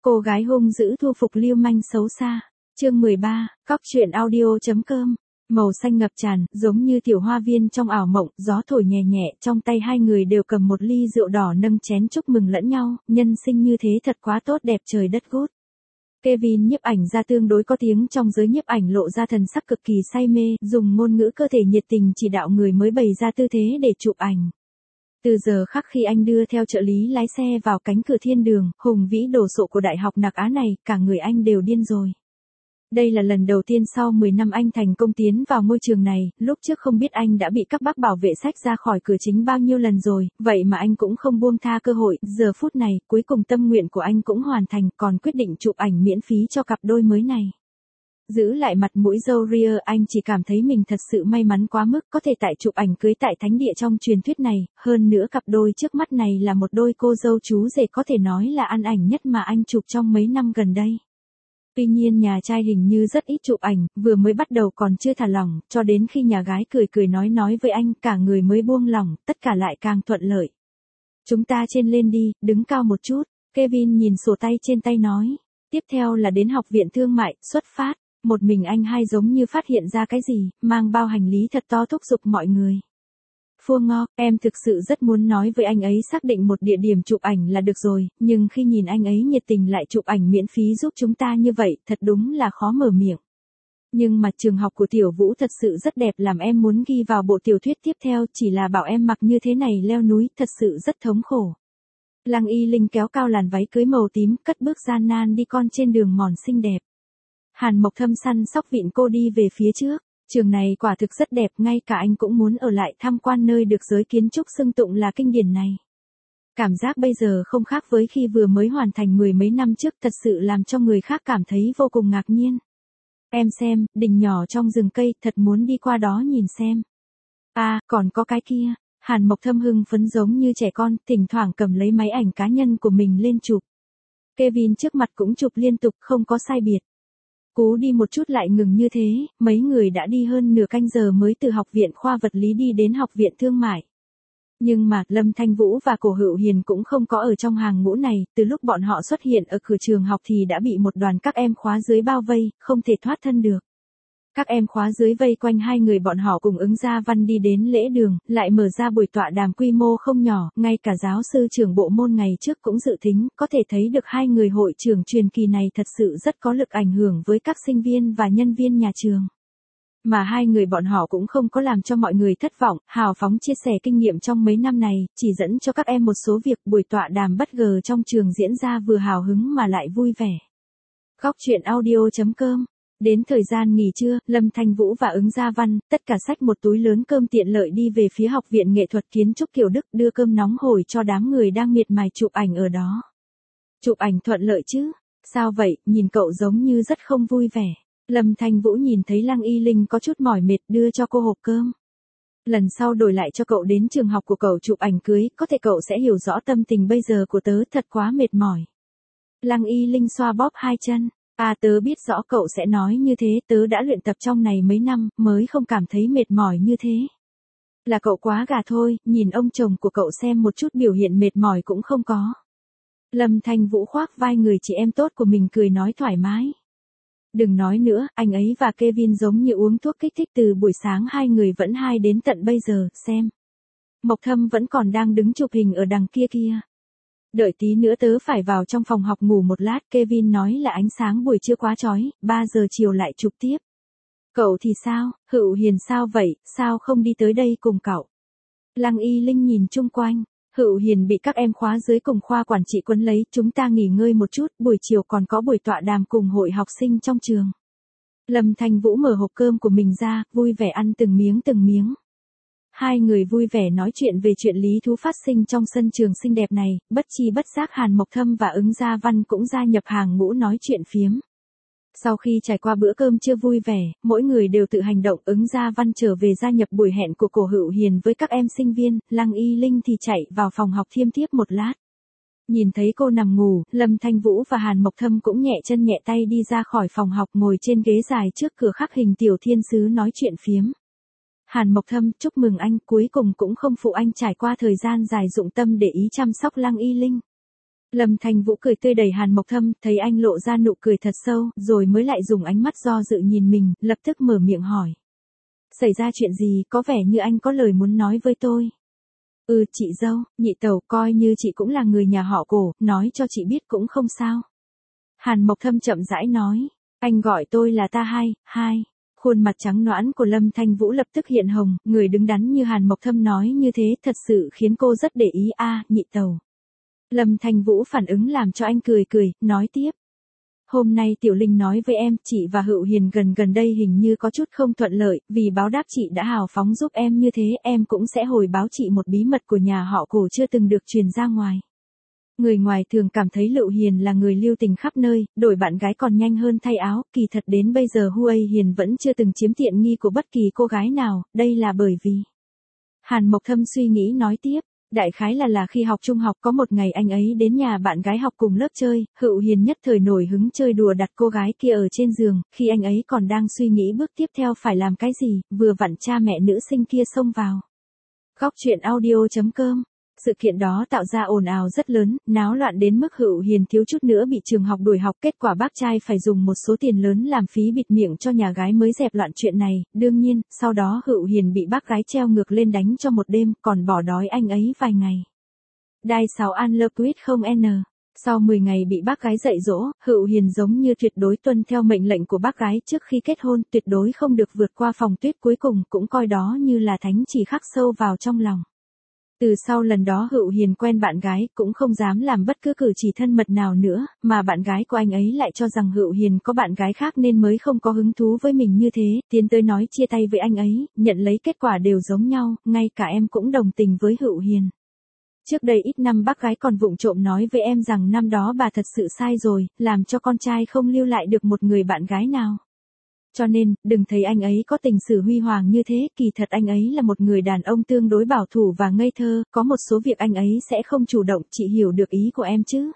Cô gái hung dữ thu phục lưu manh xấu xa. Chương 13, Cóc truyện audio.com. Màu xanh ngập tràn, giống như tiểu hoa viên trong ảo mộng, gió thổi nhẹ nhẹ, trong tay hai người đều cầm một ly rượu đỏ nâng chén chúc mừng lẫn nhau, nhân sinh như thế thật quá tốt đẹp trời đất gút. Kevin nhiếp ảnh ra tương đối có tiếng trong giới nhiếp ảnh lộ ra thần sắc cực kỳ say mê, dùng ngôn ngữ cơ thể nhiệt tình chỉ đạo người mới bày ra tư thế để chụp ảnh. Từ giờ khắc khi anh đưa theo trợ lý lái xe vào cánh cửa thiên đường, hùng vĩ đồ sộ của Đại học Nạc Á này, cả người anh đều điên rồi. Đây là lần đầu tiên sau 10 năm anh thành công tiến vào ngôi trường này, lúc trước không biết anh đã bị các bác bảo vệ xách ra khỏi cửa chính bao nhiêu lần rồi, vậy mà anh cũng không buông tha cơ hội, giờ phút này, cuối cùng tâm nguyện của anh cũng hoàn thành, còn quyết định chụp ảnh miễn phí cho cặp đôi mới này. Giữ lại mặt mũi râu ria, anh chỉ cảm thấy mình thật sự may mắn quá mức có thể tại chụp ảnh cưới tại thánh địa trong truyền thuyết này, hơn nữa cặp đôi trước mắt này là một đôi cô dâu chú rể có thể nói là ăn ảnh nhất mà anh chụp trong mấy năm gần đây. Tuy nhiên nhà trai hình như rất ít chụp ảnh, vừa mới bắt đầu còn chưa thả lỏng, cho đến khi nhà gái cười cười nói với anh, cả người mới buông lỏng, tất cả lại càng thuận lợi. Chúng ta trên lên đi, đứng cao một chút, Kevin nhìn sổ tay trên tay nói. Tiếp theo là đến học viện thương mại, xuất phát. Một mình anh hay giống như phát hiện ra cái gì, mang bao hành lý thật to thúc giục mọi người. Phua Ngo, em thực sự rất muốn nói với anh ấy xác định một địa điểm chụp ảnh là được rồi, nhưng khi nhìn anh ấy nhiệt tình lại chụp ảnh miễn phí giúp chúng ta như vậy, thật đúng là khó mở miệng. Nhưng mà trường học của Tiểu Vũ thật sự rất đẹp làm em muốn ghi vào bộ tiểu thuyết tiếp theo, chỉ là bảo em mặc như thế này leo núi, thật sự rất thống khổ. Lăng Y Linh kéo cao làn váy cưới màu tím, cất bước gian nan đi con trên đường mòn xinh đẹp. Hàn Mộc Thâm săn sóc vịn cô đi về phía trước, trường này quả thực rất đẹp, ngay cả anh cũng muốn ở lại tham quan nơi được giới kiến trúc xưng tụng là kinh điển này. Cảm giác bây giờ không khác với khi vừa mới hoàn thành 10 mấy năm trước, thật sự làm cho người khác cảm thấy vô cùng ngạc nhiên. Em xem, đỉnh nhỏ trong rừng cây, thật muốn đi qua đó nhìn xem. À, còn có cái kia. Hàn Mộc Thâm hưng phấn giống như trẻ con, thỉnh thoảng cầm lấy máy ảnh cá nhân của mình lên chụp. Kevin trước mặt cũng chụp liên tục, không có sai biệt. Cú đi một chút lại ngừng như thế, mấy người đã đi hơn nửa canh giờ mới từ học viện khoa vật lý đi đến học viện thương mại. Nhưng mà, Lâm Thanh Vũ và Cổ Hựu Hiền cũng không có ở trong hàng ngũ này, từ lúc bọn họ xuất hiện ở cửa trường học thì đã bị một đoàn các em khóa dưới bao vây, không thể thoát thân được. Các em khóa dưới vây quanh hai người bọn họ cùng Ứng Gia Văn đi đến lễ đường, lại mở ra buổi tọa đàm quy mô không nhỏ, ngay cả giáo sư trưởng bộ môn ngày trước cũng dự tính, có thể thấy được hai người hội trưởng truyền kỳ này thật sự rất có lực ảnh hưởng với các sinh viên và nhân viên nhà trường. Mà hai người bọn họ cũng không có làm cho mọi người thất vọng, hào phóng chia sẻ kinh nghiệm trong mấy năm này, chỉ dẫn cho các em một số việc buổi tọa đàm bất ngờ trong trường diễn ra vừa hào hứng mà lại vui vẻ. Cóc truyện audio.com. Đến thời gian nghỉ trưa, Lâm Thanh Vũ và Ứng Gia Văn, tất cả xách một túi lớn cơm tiện lợi đi về phía học viện nghệ thuật kiến trúc Kiều Đức đưa cơm nóng hổi cho đám người đang miệt mài chụp ảnh ở đó. Chụp ảnh thuận lợi chứ? Sao vậy, nhìn cậu giống như rất không vui vẻ. Lâm Thanh Vũ nhìn thấy Lăng Y Linh có chút mỏi mệt đưa cho cô hộp cơm. Lần sau đổi lại cho cậu đến trường học của cậu chụp ảnh cưới, có thể cậu sẽ hiểu rõ tâm tình bây giờ của tớ thật quá mệt mỏi. Lăng Y Linh xoa bóp hai chân. À, tớ biết rõ cậu sẽ nói như thế, tớ đã luyện tập trong này mấy năm, mới không cảm thấy mệt mỏi như thế. Là cậu quá gà thôi, nhìn ông chồng của cậu xem một chút biểu hiện mệt mỏi cũng không có. Lâm Thanh Vũ khoác vai người chị em tốt của mình cười nói thoải mái. Đừng nói nữa, anh ấy và Kevin giống như uống thuốc kích thích từ buổi sáng hai người vẫn hai đến tận bây giờ, xem. Mộc Thâm vẫn còn đang đứng chụp hình ở đằng kia kia. Đợi tí nữa tớ phải vào trong phòng học ngủ một lát, Kevin nói là ánh sáng buổi trưa quá chói, 3 giờ chiều lại chụp tiếp. Cậu thì sao, Hựu Hiền sao vậy, sao không đi tới đây cùng cậu? Lăng Y Linh nhìn chung quanh, Hựu Hiền bị các em khóa dưới cùng khoa quản trị quấn lấy, chúng ta nghỉ ngơi một chút, buổi chiều còn có buổi tọa đàm cùng hội học sinh trong trường. Lâm Thanh Vũ mở hộp cơm của mình ra, vui vẻ ăn từng miếng từng miếng. Hai người vui vẻ nói chuyện về chuyện lý thú phát sinh trong sân trường xinh đẹp này, bất chi bất giác Hàn Mộc Thâm và Ứng Gia Văn cũng gia nhập hàng ngũ nói chuyện phiếm. Sau khi trải qua bữa cơm trưa vui vẻ, mỗi người đều tự hành động, Ứng Gia Văn trở về gia nhập buổi hẹn của Cổ Hựu Hiền với các em sinh viên, Lăng Y Linh thì chạy vào phòng học thiêm thiếp một lát. Nhìn thấy cô nằm ngủ, Lâm Thanh Vũ và Hàn Mộc Thâm cũng nhẹ chân nhẹ tay đi ra khỏi phòng học ngồi trên ghế dài trước cửa khắc hình tiểu thiên sứ nói chuyện phiếm. Hàn Mộc Thâm, chúc mừng anh, cuối cùng cũng không phụ anh trải qua thời gian dài dụng tâm để ý chăm sóc Lăng Y Linh. Lâm Thanh Vũ cười tươi đẩy Hàn Mộc Thâm, thấy anh lộ ra nụ cười thật sâu, rồi mới lại dùng ánh mắt do dự nhìn mình, lập tức mở miệng hỏi. Xảy ra chuyện gì, có vẻ như anh có lời muốn nói với tôi. Chị dâu, nhị tẩu, coi như chị cũng là người nhà họ Cổ, nói cho chị biết cũng không sao. Hàn Mộc Thâm chậm rãi nói, anh gọi tôi là ta hai. Khuôn mặt trắng nõn của Lâm Thanh Vũ lập tức hiện hồng, người đứng đắn như Hàn Mộc Thâm nói như thế thật sự khiến cô rất để ý nhị tẩu. Lâm Thanh Vũ phản ứng làm cho anh cười, nói tiếp. Hôm nay Tiểu Linh nói với em, chị và Hựu Hiền gần đây hình như có chút không thuận lợi, vì báo đáp chị đã hào phóng giúp em như thế, em cũng sẽ hồi báo chị một bí mật của nhà họ Cổ chưa từng được truyền ra ngoài. Người ngoài thường cảm thấy Hựu Hiền là người lưu tình khắp nơi, đổi bạn gái còn nhanh hơn thay áo, kỳ thật đến bây giờ Huây Hiền vẫn chưa từng chiếm tiện nghi của bất kỳ cô gái nào, đây là bởi vì. Hàn Mộc Thâm suy nghĩ nói tiếp. Đại khái là khi học trung học có một ngày anh ấy đến nhà bạn gái học cùng lớp chơi, Hựu Hiền nhất thời nổi hứng chơi đùa đặt cô gái kia ở trên giường, khi anh ấy còn đang suy nghĩ bước tiếp theo phải làm cái gì, vừa vặn cha mẹ nữ sinh kia xông vào. Góc truyện audio.com. Sự kiện đó tạo ra ồn ào rất lớn, náo loạn đến mức Hựu Hiền thiếu chút nữa bị trường học đuổi học, kết quả bác trai phải dùng một số tiền lớn làm phí bịt miệng cho nhà gái mới dẹp loạn chuyện này, đương nhiên, sau đó Hựu Hiền bị bác gái treo ngược lên đánh cho một đêm, còn bỏ đói anh ấy vài ngày. Đai 6 An Lơ Quýt không N. Sau 10 ngày bị bác gái dạy dỗ, Hựu Hiền giống như tuyệt đối tuân theo mệnh lệnh của bác gái trước khi kết hôn, tuyệt đối không được vượt qua phòng tuyết, cuối cùng cũng coi đó như là thánh chỉ khắc sâu vào trong lòng. Từ sau lần đó Hựu Hiền quen bạn gái cũng không dám làm bất cứ cử chỉ thân mật nào nữa, mà bạn gái của anh ấy lại cho rằng Hựu Hiền có bạn gái khác nên mới không có hứng thú với mình như thế, tiến tới nói chia tay với anh ấy, nhận lấy kết quả đều giống nhau, ngay cả em cũng đồng tình với Hựu Hiền. Trước đây ít năm bác gái còn vụng trộm nói với em rằng năm đó bà thật sự sai rồi, làm cho con trai không lưu lại được một người bạn gái nào. Cho nên, đừng thấy anh ấy có tình sử huy hoàng như thế, kỳ thật anh ấy là một người đàn ông tương đối bảo thủ và ngây thơ, có một số việc anh ấy sẽ không chủ động, chị hiểu được ý của em chứ.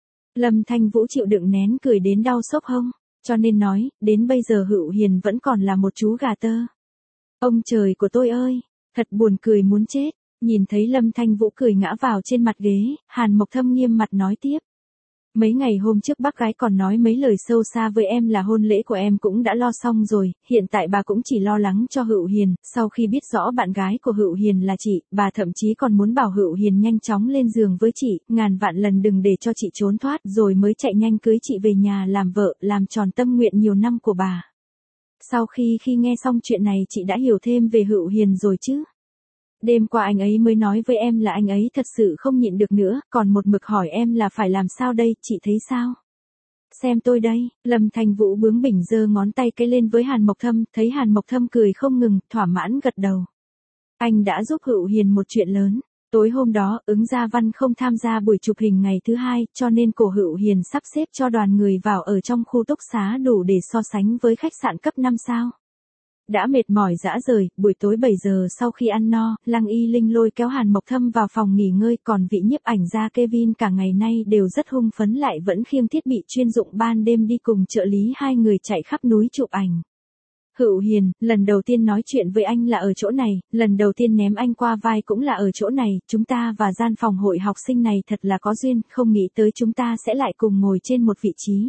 Lâm Thanh Vũ chịu đựng nén cười đến đau xốc hông, cho nên nói, đến bây giờ Hựu Hiền vẫn còn là một chú gà tơ. Ông trời của tôi ơi, thật buồn cười muốn chết, nhìn thấy Lâm Thanh Vũ cười ngã vào trên mặt ghế, Hàn Mộc Thâm nghiêm mặt nói tiếp. Mấy ngày hôm trước bác gái còn nói mấy lời sâu xa với em là hôn lễ của em cũng đã lo xong rồi, hiện tại bà cũng chỉ lo lắng cho Hựu Hiền, sau khi biết rõ bạn gái của Hựu Hiền là chị, bà thậm chí còn muốn bảo Hựu Hiền nhanh chóng lên giường với chị, ngàn vạn lần đừng để cho chị trốn thoát, rồi mới chạy nhanh cưới chị về nhà làm vợ, làm tròn tâm nguyện nhiều năm của bà. Sau khi nghe xong chuyện này chị đã hiểu thêm về Hựu Hiền rồi chứ. Đêm qua anh ấy mới nói với em là anh ấy thật sự không nhịn được nữa, còn một mực hỏi em là phải làm sao đây, chị thấy sao? Xem tôi đây, Lâm Thanh Vũ bướng bỉnh giơ ngón tay cái lên với Hàn Mộc Thâm, thấy Hàn Mộc Thâm cười không ngừng, thỏa mãn gật đầu. Anh đã giúp Hựu Hiền một chuyện lớn. Tối hôm đó, Ứng Gia Văn không tham gia buổi chụp hình ngày thứ hai, cho nên cổ Hựu Hiền sắp xếp cho đoàn người vào ở trong khu túc xá đủ để so sánh với khách sạn cấp 5 sao. Đã mệt mỏi dã rời, buổi tối 7 giờ sau khi ăn no, Lăng Y Linh lôi kéo Hàn Mộc Thâm vào phòng nghỉ ngơi, còn vị nhiếp ảnh gia Kevin cả ngày nay đều rất hung phấn lại vẫn khiêng thiết bị chuyên dụng ban đêm đi cùng trợ lý hai người chạy khắp núi chụp ảnh. Hựu Hiền, lần đầu tiên nói chuyện với anh là ở chỗ này, lần đầu tiên ném anh qua vai cũng là ở chỗ này, chúng ta và gian phòng hội học sinh này thật là có duyên, không nghĩ tới chúng ta sẽ lại cùng ngồi trên một vị trí.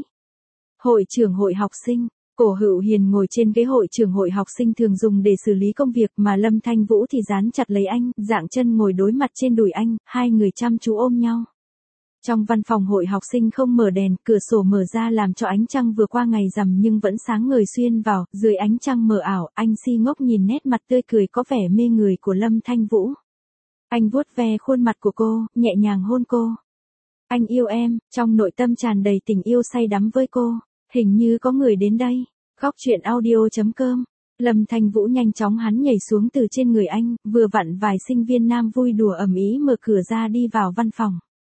Hội trưởng hội học sinh. Cổ Hựu Hiền ngồi trên ghế hội trưởng hội học sinh thường dùng để xử lý công việc, mà Lâm Thanh Vũ thì dán chặt lấy anh, dạng chân ngồi đối mặt trên đùi anh, hai người chăm chú ôm nhau. Trong văn phòng hội học sinh không mở đèn, cửa sổ mở ra làm cho ánh trăng vừa qua ngày rằm nhưng vẫn sáng ngời xuyên vào, dưới ánh trăng mờ ảo, anh si ngốc nhìn nét mặt tươi cười có vẻ mê người của Lâm Thanh Vũ. Anh vuốt ve khuôn mặt của cô, nhẹ nhàng hôn cô. Anh yêu em, trong nội tâm tràn đầy tình yêu say đắm với cô. Hình như có người đến đây. Góc truyện audio.com. Lâm Thanh Vũ nhanh chóng hắn nhảy xuống từ trên người anh, vừa vặn vài sinh viên nam vui đùa ầm ĩ mở cửa ra đi vào văn phòng.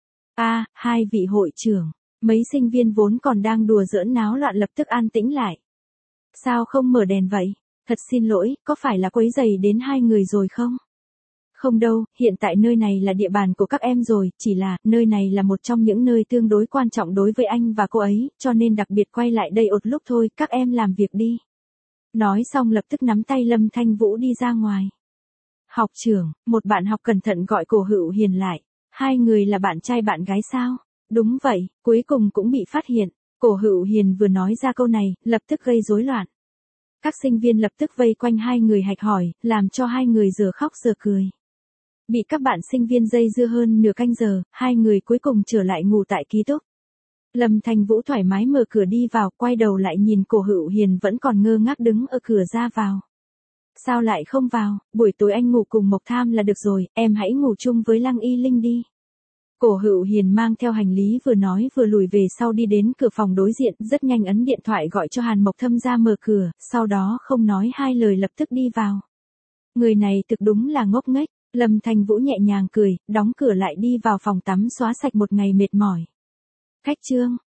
Hai vị hội trưởng. Mấy sinh viên vốn còn đang đùa giỡn náo loạn lập tức an tĩnh lại. Sao không mở đèn vậy? Thật xin lỗi, có phải là quấy rầy đến hai người rồi không? Không đâu, hiện tại nơi này là địa bàn của các em rồi, chỉ là, nơi này là một trong những nơi tương đối quan trọng đối với anh và cô ấy, cho nên đặc biệt quay lại đây một lúc thôi, các em làm việc đi. Nói xong lập tức nắm tay Lâm Thanh Vũ đi ra ngoài. Học trưởng, một bạn học cẩn thận gọi cổ Hựu Hiền lại. Hai người là bạn trai bạn gái sao? Đúng vậy, cuối cùng cũng bị phát hiện. Cổ Hựu Hiền vừa nói ra câu này, lập tức gây rối loạn. Các sinh viên lập tức vây quanh hai người hạch hỏi, làm cho hai người giờ khóc giờ cười. Bị các bạn sinh viên dây dưa hơn nửa canh giờ, hai người cuối cùng trở lại ngủ tại ký túc. Lâm Thành Vũ thoải mái mở cửa đi vào, quay đầu lại nhìn Cổ Hựu Hiền vẫn còn ngơ ngác đứng ở cửa ra vào. Sao lại không vào, buổi tối anh ngủ cùng Mộc Tham là được rồi, em hãy ngủ chung với Lăng Y Linh đi. Cổ Hựu Hiền mang theo hành lý vừa nói vừa lùi về sau đi đến cửa phòng đối diện, rất nhanh ấn điện thoại gọi cho Hàn Mộc Thâm ra mở cửa, sau đó không nói hai lời lập tức đi vào. Người này thực đúng là ngốc nghếch, Lâm Thành Vũ nhẹ nhàng cười, đóng cửa lại đi vào phòng tắm xóa sạch một ngày mệt mỏi. Khách Trương,